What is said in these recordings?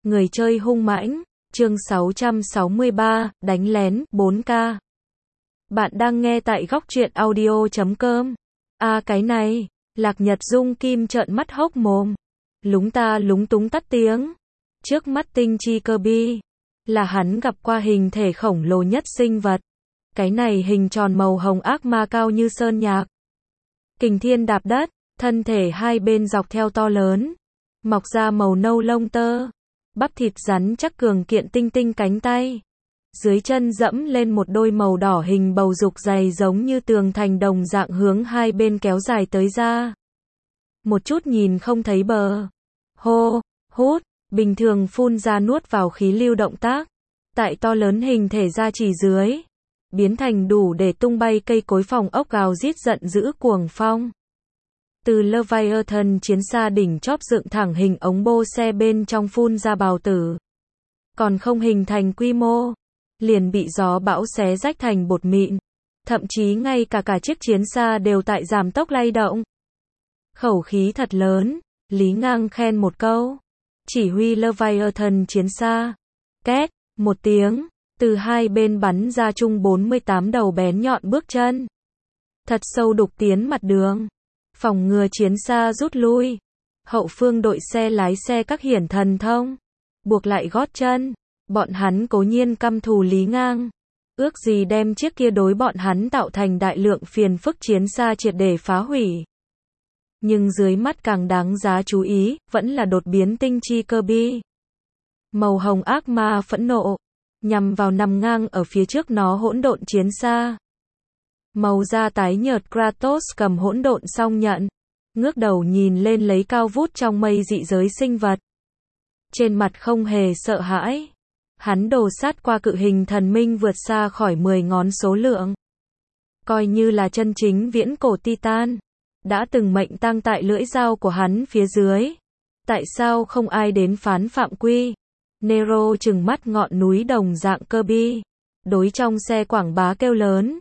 Người chơi hung mãnh, chương 663, đánh lén, 4K. Bạn đang nghe tại góc truyện audio.com. Cái này, Lạc Nhật Dung Kim trợn mắt hốc mồm. Lúng ta lúng túng tắt tiếng. Trước mắt tinh chi Kirby, là hắn gặp qua hình thể khổng lồ nhất sinh vật. Cái này hình tròn màu hồng ác ma cao như sơn nhạc. Kình thiên đạp đất, thân thể hai bên dọc theo to lớn. Mọc ra màu nâu lông tơ. Bắp thịt rắn chắc cường kiện tinh tinh cánh tay. Dưới chân dẫm lên một đôi màu đỏ hình bầu dục dày giống như tường thành đồng dạng hướng hai bên kéo dài tới ra. Một chút nhìn không thấy bờ. Hô, hút, bình thường phun ra nuốt vào khí lưu động tác. Tại to lớn hình thể ra chỉ dưới. Biến thành đủ để tung bay cây cối phòng ốc gào rít giận dữ cuồng phong. Từ Leviathan chiến xa đỉnh chóp dựng thẳng hình ống bô xe bên trong phun ra bào tử. Còn không hình thành quy mô, liền bị gió bão xé rách thành bột mịn. Thậm chí ngay cả chiếc chiến xa đều tại giảm tốc lay động. Khẩu khí thật lớn, Lý Ngang khen một câu. Chỉ huy Leviathan chiến xa. Két, một tiếng, từ hai bên bắn ra chung 48 đầu bén nhọn bước chân. Thật sâu đục tiến mặt đường. Phòng ngừa chiến xa rút lui. Hậu phương đội xe lái xe các hiển thần thông. Buộc lại gót chân. Bọn hắn cố nhiên căm thù Lý Ngang. Ước gì đem chiếc kia đối bọn hắn tạo thành đại lượng phiền phức chiến xa triệt để phá hủy. Nhưng dưới mắt càng đáng giá chú ý, vẫn là đột biến tinh chi Kirby. Màu hồng ác ma phẫn nộ. Nhằm vào nằm ngang ở phía trước nó hỗn độn chiến xa. Màu da tái nhợt Kratos cầm hỗn độn song nhận. Ngước đầu nhìn lên lấy cao vút trong mây dị giới sinh vật. Trên mặt không hề sợ hãi. Hắn đồ sát qua cự hình thần minh vượt xa khỏi 10 ngón số lượng. Coi như là chân chính viễn cổ Titan. Đã từng mệnh tang tại lưỡi dao của hắn phía dưới. Tại sao không ai đến phán phạm quy? Nero trừng mắt ngọn núi đồng dạng Kirby. Đối trong xe quảng bá kêu lớn.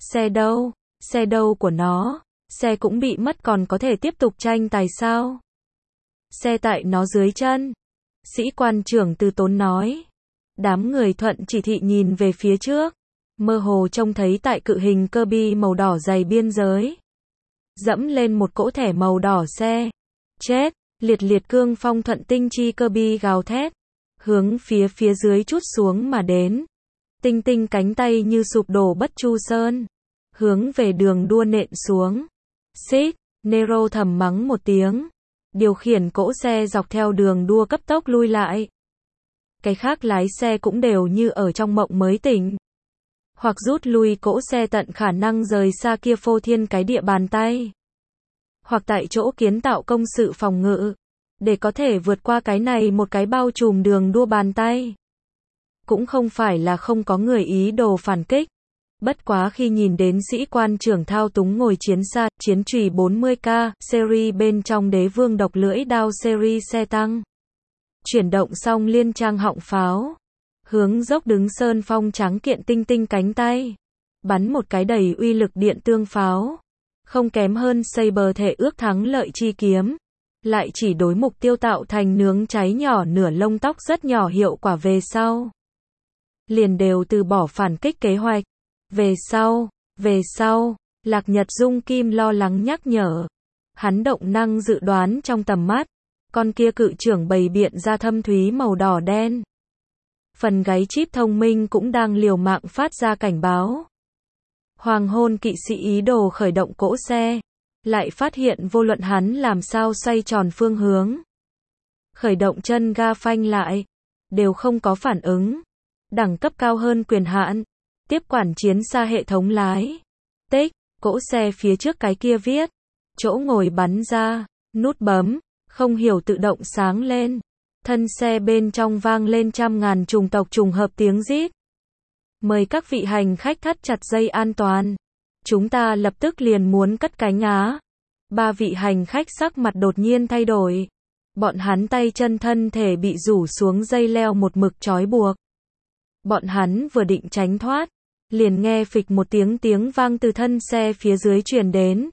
Xe đâu của nó, xe cũng bị mất còn có thể tiếp tục tranh tài sao? Xe tại nó dưới chân. Sĩ quan trưởng Từ Tốn nói. Đám người thuận chỉ thị nhìn về phía trước. Mơ hồ trông thấy tại cự hình Kirby màu đỏ dày biên giới. Dẫm lên một cỗ thẻ màu đỏ xe. Chết, liệt cương phong thuận tinh chi Kirby gào thét. Hướng phía dưới trút xuống mà đến. Tinh tinh cánh tay như sụp đổ bất chu sơn. Hướng về đường đua nện xuống. Xít, Nero thầm mắng một tiếng. Điều khiển cỗ xe dọc theo đường đua cấp tốc lui lại. Cái khác lái xe cũng đều như ở trong mộng mới tỉnh. Hoặc rút lui cỗ xe tận khả năng rời xa kia phô thiên cái địa bàn tay. Hoặc tại chỗ kiến tạo công sự phòng ngự. Để có thể vượt qua cái này một cái bao trùm đường đua bàn tay. Cũng không phải là không có người ý đồ phản kích. Bất quá khi nhìn đến sĩ quan trưởng thao túng ngồi chiến xa, chiến chùy 40K, series bên trong đế vương độc lưỡi đao series xe tăng. Chuyển động xong liên trang họng pháo. Hướng dốc đứng sơn phong trắng kiện tinh tinh cánh tay. Bắn một cái đầy uy lực điện tương pháo. Không kém hơn Saber thể ước thắng lợi chi kiếm. Lại chỉ đối mục tiêu tạo thành nướng cháy nhỏ nửa lông tóc rất nhỏ hiệu quả về sau. Liền đều từ bỏ phản kích kế hoạch. Về sau, Lạc Nhật Dung Kim lo lắng nhắc nhở. Hắn động năng dự đoán trong tầm mắt. Con kia cự trưởng bày biện ra thâm thúy màu đỏ đen. Phần gáy chip thông minh cũng đang liều mạng phát ra cảnh báo. Hoàng hôn kỵ sĩ ý đồ khởi động cỗ xe. Lại phát hiện vô luận hắn làm sao xoay tròn phương hướng. Khởi động chân ga phanh lại. Đều không có phản ứng. Đẳng cấp cao hơn quyền hạn. Tiếp quản chiến xa hệ thống lái. Tích, cỗ xe phía trước cái kia viết. Chỗ ngồi bắn ra, nút bấm, không hiểu tự động sáng lên. Thân xe bên trong vang lên trăm ngàn chủng tộc trùng hợp tiếng rít. Mời các vị hành khách thắt chặt dây an toàn. Chúng ta lập tức liền muốn cất cánh á. 3 vị hành khách sắc mặt đột nhiên thay đổi. Bọn hắn tay chân thân thể bị rủ xuống dây leo một mực trói buộc. Bọn hắn vừa định tránh thoát. Liền nghe phịch một tiếng vang từ thân xe phía dưới truyền đến.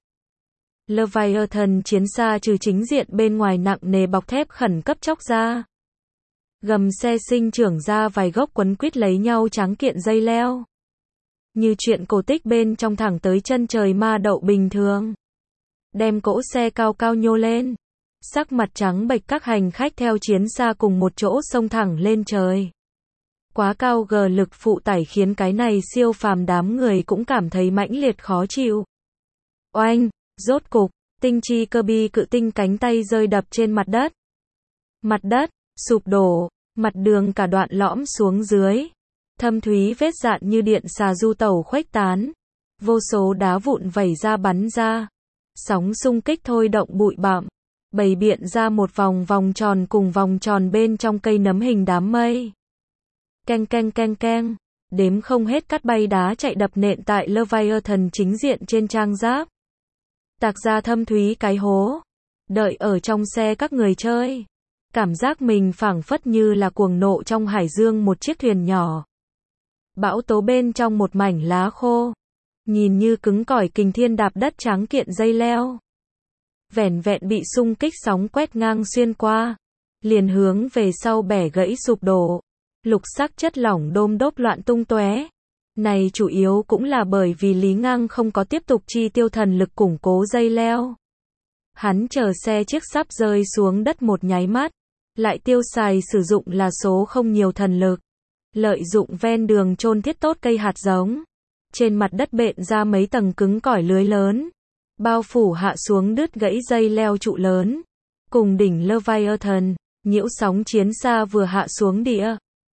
Leviathan chiến xa trừ chính diện bên ngoài nặng nề bọc thép khẩn cấp chóc ra. Gầm xe sinh trưởng ra vài gốc quấn quýt lấy nhau tráng kiện dây leo. Như chuyện cổ tích bên trong thẳng tới chân trời ma đậu bình thường. Đem cỗ xe cao cao nhô lên. Sắc mặt trắng bệch các hành khách theo chiến xa cùng một chỗ xông thẳng lên trời. Quá cao gờ lực phụ tải khiến cái này siêu phàm đám người cũng cảm thấy mãnh liệt khó chịu. Oanh, rốt cục, tinh chi Kirby cự tinh cánh tay rơi đập trên mặt đất. Mặt đất, sụp đổ, mặt đường cả đoạn lõm xuống dưới. Thâm thúy vết dạn như điện xà du tẩu khuếch tán. Vô số đá vụn vẩy ra bắn ra. Sóng xung kích thôi động bụi bặm. Bày biện ra một vòng vòng tròn cùng vòng tròn bên trong cây nấm hình đám mây. Keng keng keng keng. Đếm không hết cát bay đá chạy đập nện tại Leviathan chính diện trên trang giáp. Tạc ra thâm thúy cái hố. Đợi ở trong xe các người chơi. Cảm giác mình phảng phất như là cuồng nộ trong hải dương một chiếc thuyền nhỏ. Bão tố bên trong một mảnh lá khô. Nhìn như cứng cỏi kình thiên đạp đất tráng kiện dây leo. Vẻn vẹn bị xung kích sóng quét ngang xuyên qua. Liền hướng về sau bẻ gãy sụp đổ. Lục sắc chất lỏng đôm đốp loạn tung tóe. Này chủ yếu cũng là bởi vì Lý Ngang không có tiếp tục chi tiêu thần lực củng cố dây leo. Hắn chờ xe chiếc sắp rơi xuống đất một nháy mắt. Lại tiêu xài sử dụng là số không nhiều thần lực. Lợi dụng ven đường chôn thiết tốt cây hạt giống. Trên mặt đất bện ra mấy tầng cứng cỏi lưới lớn. Bao phủ hạ xuống đứt gãy dây leo trụ lớn. Cùng đỉnh Leviathan, nhiễu sóng chiến xa vừa hạ xuống địa.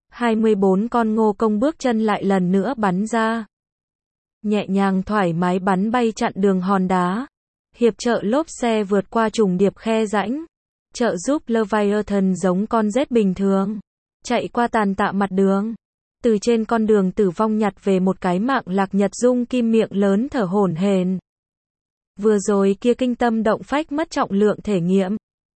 24 con ngô công bước chân lại lần nữa bắn ra. Nhẹ nhàng thoải mái bắn bay chặn đường hòn đá. Hiệp trợ lốp xe vượt qua trùng điệp khe rãnh. Trợ giúp Leviathan giống con rết bình thường. Chạy qua tàn tạ mặt đường. Từ trên con đường tử vong nhặt về một cái mạng Lạc Nhật Dung kim miệng lớn thở hổn hển. Vừa rồi kia kinh tâm động phách mất trọng lượng thể nghiệm.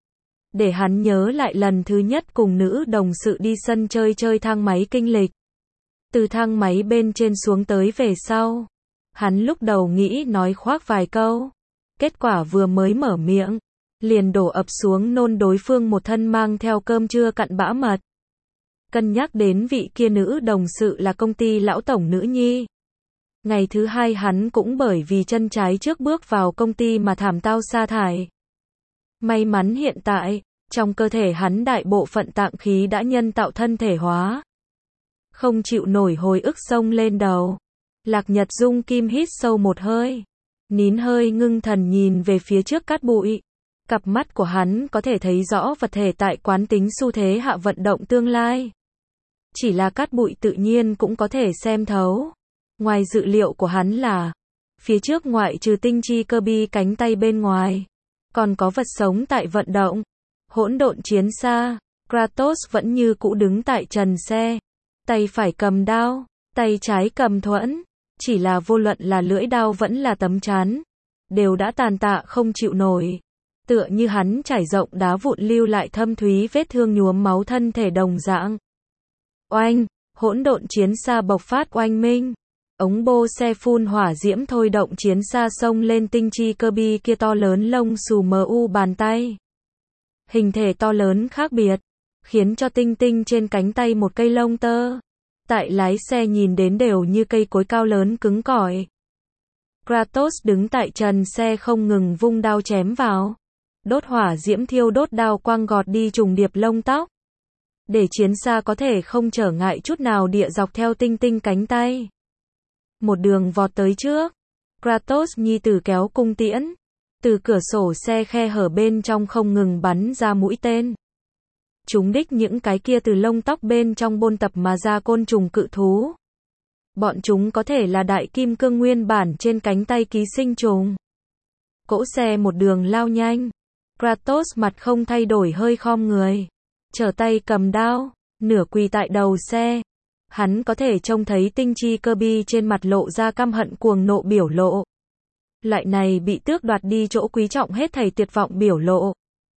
Để hắn nhớ lại lần thứ nhất cùng nữ đồng sự đi sân chơi thang máy kinh lịch. Từ thang máy bên trên xuống tới về sau. Hắn lúc đầu nghĩ nói khoác vài câu. Kết quả vừa mới mở miệng. Liền đổ ập xuống nôn đối phương một thân mang theo cơm trưa cặn bã mật. Cân nhắc đến vị kia nữ đồng sự là công ty lão tổng nữ nhi. Ngày thứ hai hắn cũng bởi vì chân trái trước bước vào công ty mà thảm tao sa thải. May mắn hiện tại, trong cơ thể hắn đại bộ phận tạng khí đã nhân tạo thân thể hóa. Không chịu nổi hồi ức xông lên đầu. Lạc Nhật Dung Kim hít sâu một hơi. Nín hơi ngưng thần nhìn về phía trước cát bụi. Cặp mắt của hắn có thể thấy rõ vật thể tại quán tính xu thế hạ vận động tương lai. Chỉ là cát bụi tự nhiên cũng có thể xem thấu. Ngoài dự liệu của hắn là, phía trước ngoại trừ tinh chi Kirby cánh tay bên ngoài, còn có vật sống tại vận động. Hỗn độn chiến xa, Kratos vẫn như cũ đứng tại trần xe. Tay phải cầm đao, tay trái cầm thuẫn. Chỉ là vô luận là lưỡi đao vẫn là tấm chắn. Đều đã tàn tạ không chịu nổi. Tựa như hắn trải rộng đá vụn lưu lại thâm thúy vết thương nhuốm máu thân thể đồng dạng. Oanh, hỗn độn chiến xa bộc phát oanh minh. Ống bô xe phun hỏa diễm thôi động chiến xa xông lên tinh chi Kirby kia to lớn lông xù mu bàn tay. Hình thể to lớn khác biệt, khiến cho tinh tinh trên cánh tay một cây lông tơ. Tại lái xe nhìn đến đều như cây cối cao lớn cứng cỏi. Kratos đứng tại trần xe không ngừng vung đao chém vào. Đốt hỏa diễm thiêu đốt đao quang gọt đi trùng điệp lông tóc. Để chiến xa có thể không trở ngại chút nào địa dọc theo tinh tinh cánh tay. Một đường vọt tới trước. Kratos nhi tử kéo cung tiễn. Từ cửa sổ xe khe hở bên trong không ngừng bắn ra mũi tên. Chúng đích những cái kia từ lông tóc bên trong bôn tập mà ra côn trùng cự thú. Bọn chúng có thể là đại kim cương nguyên bản trên cánh tay ký sinh trùng. Cỗ xe một đường lao nhanh. Kratos mặt không thay đổi hơi khom người. Trở tay cầm đao, nửa quỳ tại đầu xe. Hắn có thể trông thấy tinh chi Kirby trên mặt lộ ra căm hận cuồng nộ biểu lộ. Loại này bị tước đoạt đi chỗ quý trọng hết thảy tuyệt vọng biểu lộ.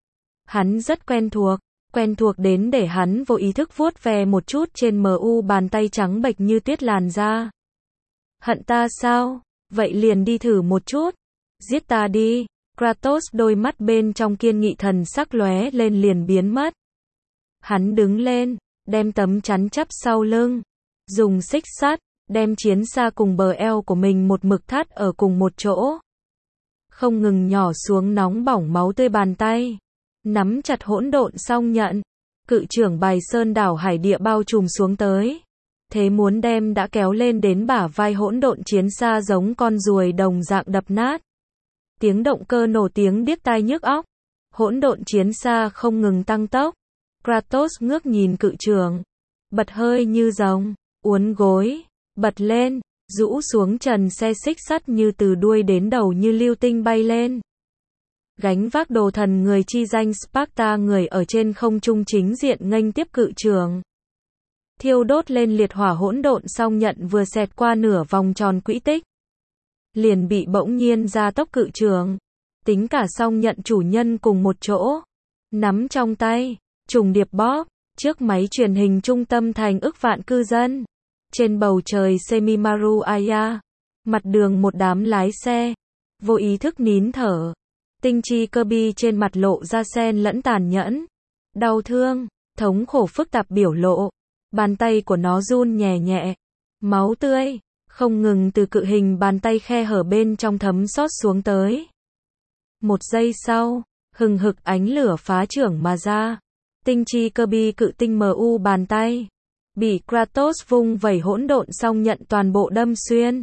Hắn rất quen thuộc đến để hắn vô ý thức vuốt ve một chút trên mu bàn tay trắng bệch như tuyết làn da. Hận ta sao? Vậy liền đi thử một chút. Giết ta đi. Kratos đôi mắt bên trong kiên nghị thần sắc lóe lên liền biến mất. Hắn đứng lên, đem tấm chắn chắp sau lưng, dùng xích sắt, đem chiến xa cùng bờ eo của mình một mực thắt ở cùng một chỗ. Không ngừng nhỏ xuống nóng bỏng máu tươi bàn tay, nắm chặt hỗn độn song nhận, cự trưởng bài sơn đảo hải địa bao trùm xuống tới. Thế muốn đem đã kéo lên đến bả vai hỗn độn chiến xa giống con ruồi đồng dạng đập nát. Tiếng động cơ nổ tiếng điếc tai nhức óc. Hỗn độn chiến xa không ngừng tăng tốc. Kratos ngước nhìn cự trưởng, bật hơi như rồng, uốn gối, bật lên, rũ xuống trần xe xích sắt như từ đuôi đến đầu như lưu tinh bay lên. Gánh vác đồ thần người chi danh Sparta người ở trên không trung chính diện nghênh tiếp cự trưởng. Thiêu đốt lên liệt hỏa hỗn độn song nhận vừa xẹt qua nửa vòng tròn quỹ tích, liền bị bỗng nhiên gia tốc cự trưởng. Tính cả song nhận chủ nhân cùng một chỗ, nắm trong tay, trùng điệp bóp, trước máy truyền hình trung tâm thành ức vạn cư dân. Trên bầu trời Semimaru Aya, mặt đường một đám lái xe, vô ý thức nín thở. Tinh chi Kirby trên mặt lộ ra xen lẫn tàn nhẫn, đau thương, thống khổ phức tạp biểu lộ. Bàn tay của nó run nhẹ nhẹ, máu tươi không ngừng từ cự hình bàn tay khe hở bên trong thấm xót xuống tới. Một giây sau, hừng hực ánh lửa phá trưởng mà ra. Tinh chi Kirby cự tinh MU bàn tay bị Kratos vung vẩy hỗn độn song nhận toàn bộ đâm xuyên.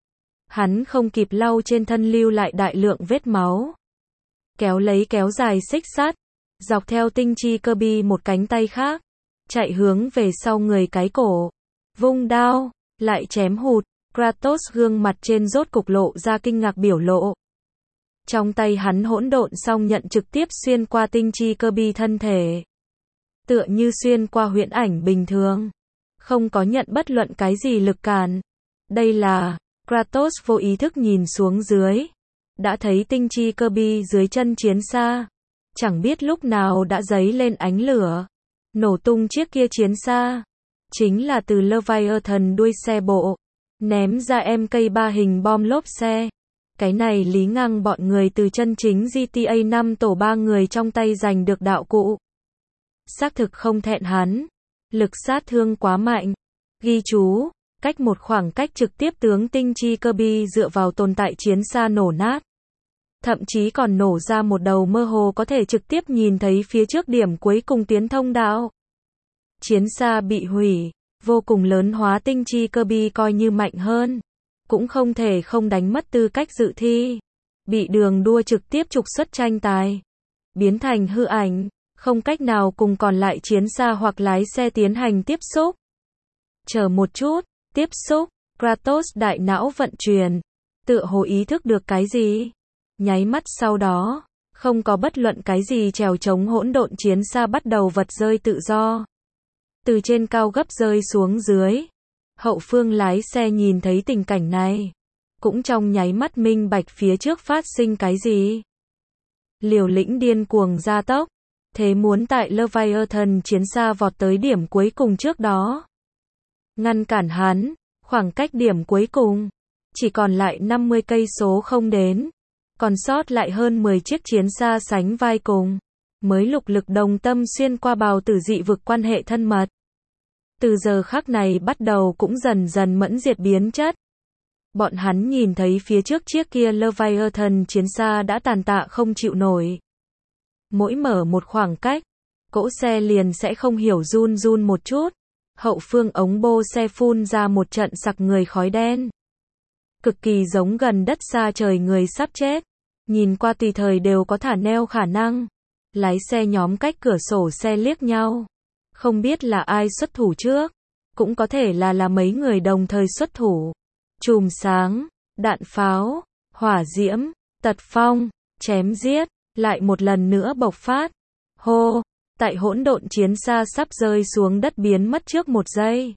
Hắn không kịp lau trên thân lưu lại đại lượng vết máu. Kéo dài xích sắt, dọc theo tinh chi Kirby một cánh tay khác, chạy hướng về sau người cái cổ. Vung đao, lại chém hụt. Kratos gương mặt trên rốt cục lộ ra kinh ngạc biểu lộ. Trong tay hắn hỗn độn song nhận trực tiếp xuyên qua tinh chi Kirby thân thể. Tựa như xuyên qua huyễn ảnh bình thường. Không có nhận bất luận cái gì lực cản. Đây là, Kratos vô ý thức nhìn xuống dưới. Đã thấy tinh chi Kirby dưới chân chiến xa. Chẳng biết lúc nào đã dấy lên ánh lửa. Nổ tung chiếc kia chiến xa. Chính là từ Leviathan đuôi xe bộ. Ném ra MK3 hình bom lốp xe. Cái này lý ngang bọn người từ chân chính GTA 5 tổ 3 người trong tay giành được đạo cụ. Xác thực không thẹn hắn. Lực sát thương quá mạnh. Ghi chú, cách một khoảng cách trực tiếp tướng tinh chi Kirby dựa vào tồn tại chiến xa nổ nát. Thậm chí còn nổ ra một đầu mơ hồ có thể trực tiếp nhìn thấy phía trước điểm cuối cùng tiến thông đạo. Chiến xa bị hủy, vô cùng lớn hóa tinh chi Kirby coi như mạnh hơn. Cũng không thể không đánh mất tư cách dự thi. Bị đường đua trực tiếp trục xuất tranh tài. Biến thành hư ảnh, không cách nào cùng còn lại chiến xa hoặc lái xe tiến hành tiếp xúc. Chờ một chút, tiếp xúc, Kratos đại não vận chuyển. Tựa hồ ý thức được cái gì. Nháy mắt sau đó, không có bất luận cái gì trèo chống hỗn độn chiến xa bắt đầu vật rơi tự do. Từ trên cao gấp rơi xuống dưới. Hậu phương lái xe nhìn thấy tình cảnh này. Cũng trong nháy mắt minh bạch phía trước phát sinh cái gì. Liều lĩnh điên cuồng gia tốc. Thế muốn tại Leviathan chiến xa vọt tới điểm cuối cùng trước đó. Ngăn cản hắn, khoảng cách điểm cuối cùng. Chỉ còn lại 50 cây số không đến. Còn sót lại hơn 10 chiếc chiến xa sánh vai cùng. Mới lục lực đồng tâm xuyên qua bào tử dị vực quan hệ thân mật. Từ giờ khắc này bắt đầu cũng dần dần mẫn diệt biến chất. Bọn hắn nhìn thấy phía trước chiếc kia Leviathan chiến xa đã tàn tạ không chịu nổi. Mỗi mở một khoảng cách, cỗ xe liền sẽ không hiểu run run một chút. Hậu phương ống bô xe phun ra một trận sặc người khói đen. Cực kỳ giống gần đất xa trời người sắp chết. Nhìn qua tùy thời đều có thả neo khả năng. Lái xe nhóm cách cửa sổ xe liếc nhau. Không biết là ai xuất thủ trước. Cũng có thể là mấy người đồng thời xuất thủ. Chùm sáng, đạn pháo, hỏa diễm, tật phong, chém giết, lại một lần nữa bộc phát. Hô, tại hỗn độn chiến xa sắp rơi xuống đất biến mất trước một giây.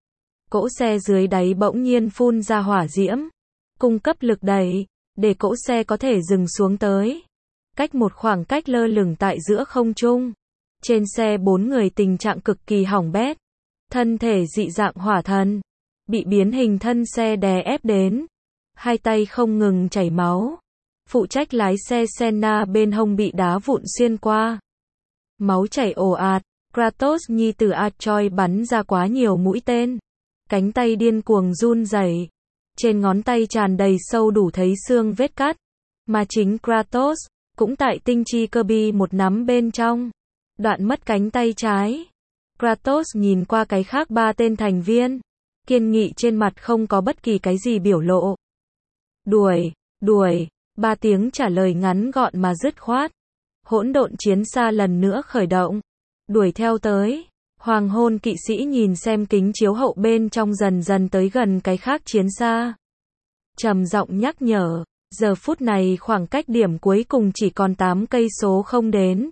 Cỗ xe dưới đáy bỗng nhiên phun ra hỏa diễm. Cung cấp lực đẩy, để cỗ xe có thể dừng xuống tới. Cách một khoảng cách lơ lửng tại giữa không trung. Trên xe 4 người tình trạng cực kỳ hỏng bét. Thân thể dị dạng hỏa thần. Bị biến hình thân xe đè ép đến. Hai tay không ngừng chảy máu. Phụ trách lái xe Senna bên hông bị đá vụn xuyên qua. Máu chảy ồ ạt. Kratos nhi tử Atreus bắn ra quá nhiều mũi tên. Cánh tay điên cuồng run rẩy. Trên ngón tay tràn đầy sâu đủ thấy xương vết cắt. Mà chính Kratos cũng tại tinh chi cơ bi một nắm bên trong. Đoạn mất cánh tay trái. Kratos nhìn qua cái khác 3 tên thành viên. Kiên nghị trên mặt không có bất kỳ cái gì biểu lộ. Đuổi, đuổi. 3 tiếng trả lời ngắn gọn mà dứt khoát. Hỗn độn chiến xa lần nữa khởi động. Đuổi theo tới. Hoàng hôn kỵ sĩ nhìn xem kính chiếu hậu bên trong dần dần tới gần cái khác chiến xa. Trầm giọng nhắc nhở. Giờ phút này khoảng cách điểm cuối cùng chỉ còn 8 cây số không đến.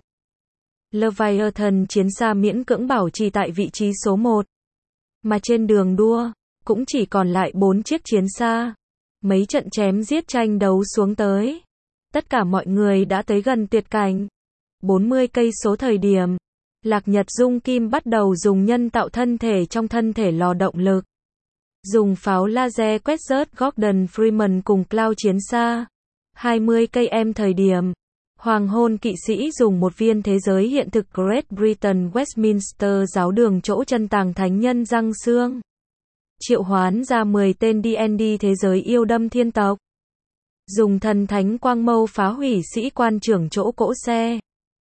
Leviathan chiến xa miễn cưỡng bảo trì tại vị trí số 1. Mà trên đường đua, cũng chỉ còn lại 4 chiếc chiến xa. Mấy trận chém giết tranh đấu xuống tới. Tất cả mọi người đã tới gần tuyệt cảnh. 40 cây số thời điểm, Lạc Nhật Dung Kim bắt đầu dùng nhân tạo thân thể trong thân thể lò động lực. Dùng pháo laser quét rớt Gordon Freeman cùng Cloud chiến xa. 20 cây em thời điểm, Hoàng hôn kỵ sĩ dùng một viên thế giới hiện thực Great Britain Westminster giáo đường chỗ chân tàng thánh nhân răng xương. Triệu hoán ra 10 tên D&D thế giới yêu đâm thiên tộc. Dùng thần thánh quang mâu phá hủy sĩ quan trưởng chỗ cỗ xe.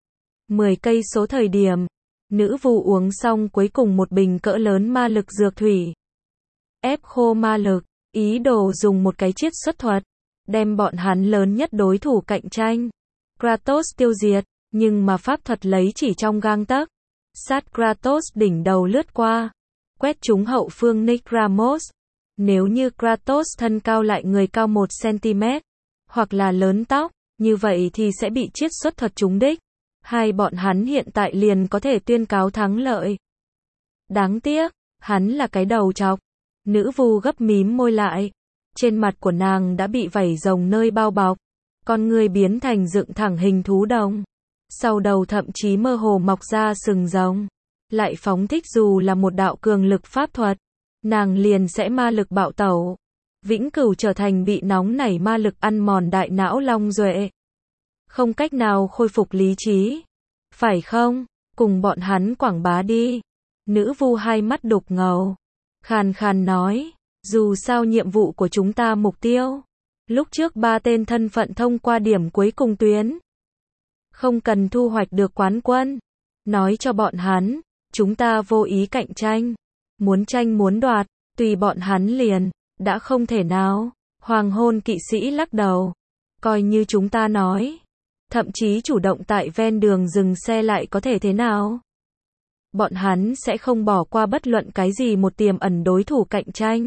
10 cây số thời điểm, nữ vu uống xong cuối cùng một bình cỡ lớn ma lực dược thủy. Ép khô ma lực, ý đồ dùng một cái chiết xuất thuật, đem bọn hắn lớn nhất đối thủ cạnh tranh. Kratos tiêu diệt, nhưng mà pháp thuật lấy chỉ trong gang tấc. Sát Kratos đỉnh đầu lướt qua, quét trúng hậu phương Nick Ramos. Nếu như Kratos thân cao lại người cao 1 cm, hoặc là lớn tóc, như vậy thì sẽ bị chiết xuất thuật trúng đích. Hai bọn hắn hiện tại liền có thể tuyên cáo thắng lợi. Đáng tiếc, hắn là cái đầu trọc. Nữ vu gấp mím môi lại. Trên mặt của nàng đã bị vảy rồng nơi bao bọc. Con người biến thành dựng thẳng hình thú đồng. Sau đầu thậm chí mơ hồ mọc ra sừng rồng. Lại phóng thích dù là một đạo cường lực pháp thuật. Nàng liền sẽ ma lực bạo tẩu. Vĩnh cửu trở thành bị nóng nảy ma lực ăn mòn đại não long duệ. Không cách nào khôi phục lý trí. Phải không? Cùng bọn hắn quảng bá đi. Nữ vu hai mắt đục ngầu. Khàn khàn nói. Dù sao nhiệm vụ của chúng ta mục tiêu. Lúc trước 3 tên thân phận thông qua điểm cuối cùng tuyến. Không cần thu hoạch được quán quân. Nói cho bọn hắn. Chúng ta vô ý cạnh tranh. Muốn tranh muốn đoạt. Tùy bọn hắn liền. Đã không thể nào. Hoàng hôn kỵ sĩ lắc đầu. Coi như chúng ta nói. Thậm chí chủ động tại ven đường dừng xe lại có thể thế nào? Bọn hắn sẽ không bỏ qua bất luận cái gì một tiềm ẩn đối thủ cạnh tranh.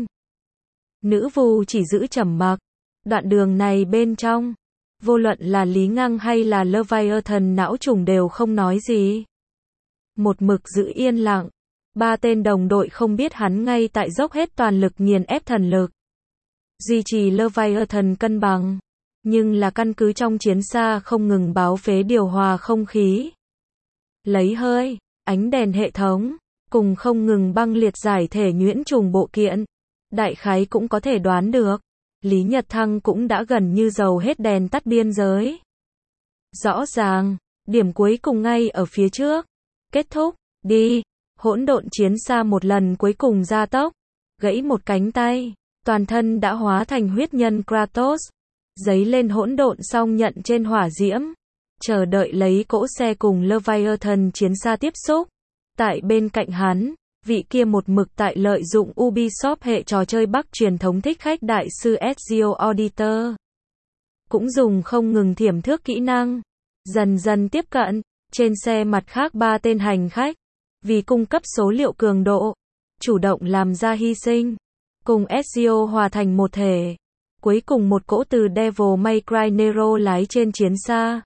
Nữ vu chỉ giữ trầm mặc. Đoạn đường này bên trong, vô luận là Lý Ngăng hay là Leviathan não trùng đều không nói gì. Một mực giữ yên lặng. 3 tên đồng đội không biết hắn ngay tại dốc hết toàn lực nghiền ép thần lực. Duy trì Leviathan cân bằng. Nhưng là căn cứ trong chiến xa không ngừng báo phế điều hòa không khí. Lấy hơi, ánh đèn hệ thống, cùng không ngừng băng liệt giải thể nhuyễn trùng bộ kiện. Đại khái cũng có thể đoán được. Lý Nhật Thăng cũng đã gần như dầu hết đèn tắt biên giới. Rõ ràng, điểm cuối cùng ngay ở phía trước. Kết thúc, đi. Hỗn độn chiến xa một lần cuối cùng gia tốc. Gãy một cánh tay. Toàn thân đã hóa thành huyết nhân Kratos. Giấy lên hỗn độn xong nhận trên hỏa diễm. Chờ đợi lấy cỗ xe cùng Leviathan chiến xa tiếp xúc. Tại bên cạnh hắn, vị kia một mực tại lợi dụng Ubisoft hệ trò chơi Bắc truyền thống thích khách đại sư Ezio Auditor. Cũng dùng không ngừng thiểm thước kỹ năng. Dần dần tiếp cận, trên xe mặt khác 3 tên hành khách. Vì cung cấp số liệu cường độ, chủ động làm ra hy sinh. Cùng Ezio hòa thành một thể. Cuối cùng một cỗ từ Devil May Cry Nero lái trên chiến xa.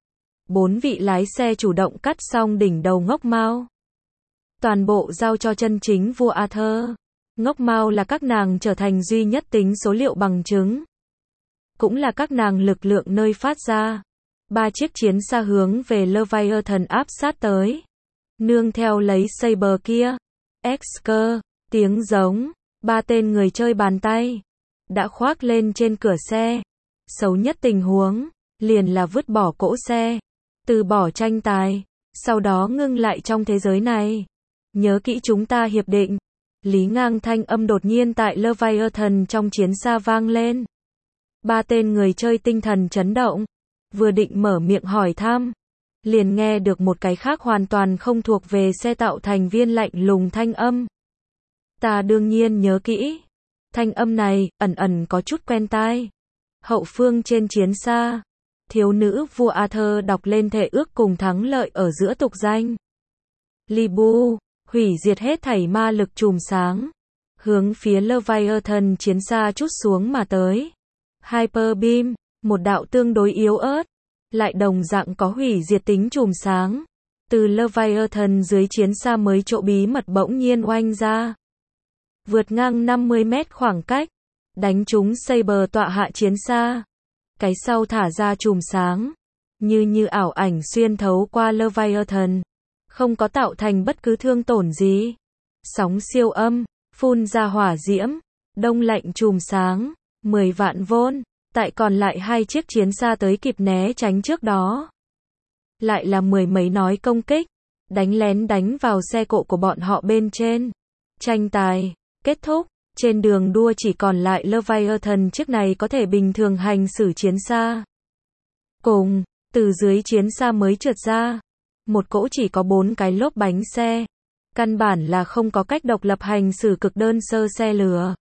4 vị lái xe chủ động cắt xong đỉnh đầu ngốc mao. Toàn bộ giao cho chân chính vua Arthur. Ngốc mao là các nàng trở thành duy nhất tính số liệu bằng chứng. Cũng là các nàng lực lượng nơi phát ra. 3 chiếc chiến xa hướng về Leviathan áp sát tới. Nương theo lấy Saber kia. Exker, tiếng giống. 3 tên người chơi bàn tay. Đã khoác lên trên cửa xe. Xấu nhất tình huống, liền là vứt bỏ cỗ xe. Từ bỏ tranh tài. sau đó ngưng lại trong thế giới này. Nhớ kỹ chúng ta hiệp định. Lý Ngang thanh âm đột nhiên tại Leviathan trong chiến xa vang lên. Ba tên người chơi tinh thần chấn động. Vừa định mở miệng hỏi thăm, liền nghe được một cái khác hoàn toàn không thuộc về xe tạo thành viên lạnh lùng thanh âm. Ta đương nhiên nhớ kỹ. Thanh âm này, ẩn ẩn có chút quen tai. Hậu phương trên chiến xa, thiếu nữ vua Arthur đọc lên thệ ước cùng thắng lợi ở giữa tục danh. Libu, hủy diệt hết thảy ma lực chùm sáng. Hướng phía Leviathan chiến xa trút xuống mà tới. Hyper Beam, một đạo tương đối yếu ớt, lại đồng dạng có hủy diệt tính chùm sáng. Từ Leviathan dưới chiến xa mới chỗ bí mật bỗng nhiên oanh ra. Vượt ngang 50 mét khoảng cách, đánh trúng Saber tọa hạ chiến xa. Cái sau thả ra chùm sáng, như ảo ảnh xuyên thấu qua Leviathan, không có tạo thành bất cứ thương tổn gì. Sóng siêu âm, phun ra hỏa diễm, đông lạnh chùm sáng, 10 vạn vôn, tại còn lại hai chiếc chiến xa tới kịp né tránh trước đó. Lại là mười mấy nói công kích, đánh lén đánh vào xe cộ của bọn họ bên trên. Tranh tài kết thúc, trên đường đua chỉ còn lại Leviathan chiếc này có thể bình thường hành xử chiến xa. Cùng, từ dưới chiến xa mới trượt ra, một cỗ chỉ có 4 cái lốp bánh xe. Căn bản là không có cách độc lập hành xử cực đơn sơ xe lửa.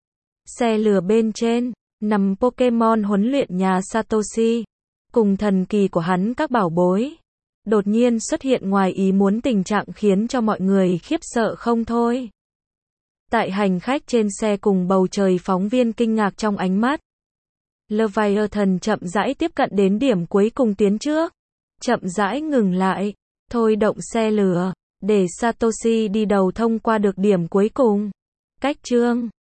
Xe lửa bên trên, nằm Pokemon huấn luyện nhà Satoshi, cùng thần kỳ của hắn các bảo bối. Đột nhiên xuất hiện ngoài ý muốn tình trạng khiến cho mọi người khiếp sợ không thôi. Tại hành khách trên xe cùng bầu trời phóng viên kinh ngạc trong ánh mắt. Leviathan chậm rãi tiếp cận đến điểm cuối cùng tiến trước. Chậm rãi ngừng lại, thôi động xe lửa, để Satoshi đi đầu thông qua được điểm cuối cùng. Cách chương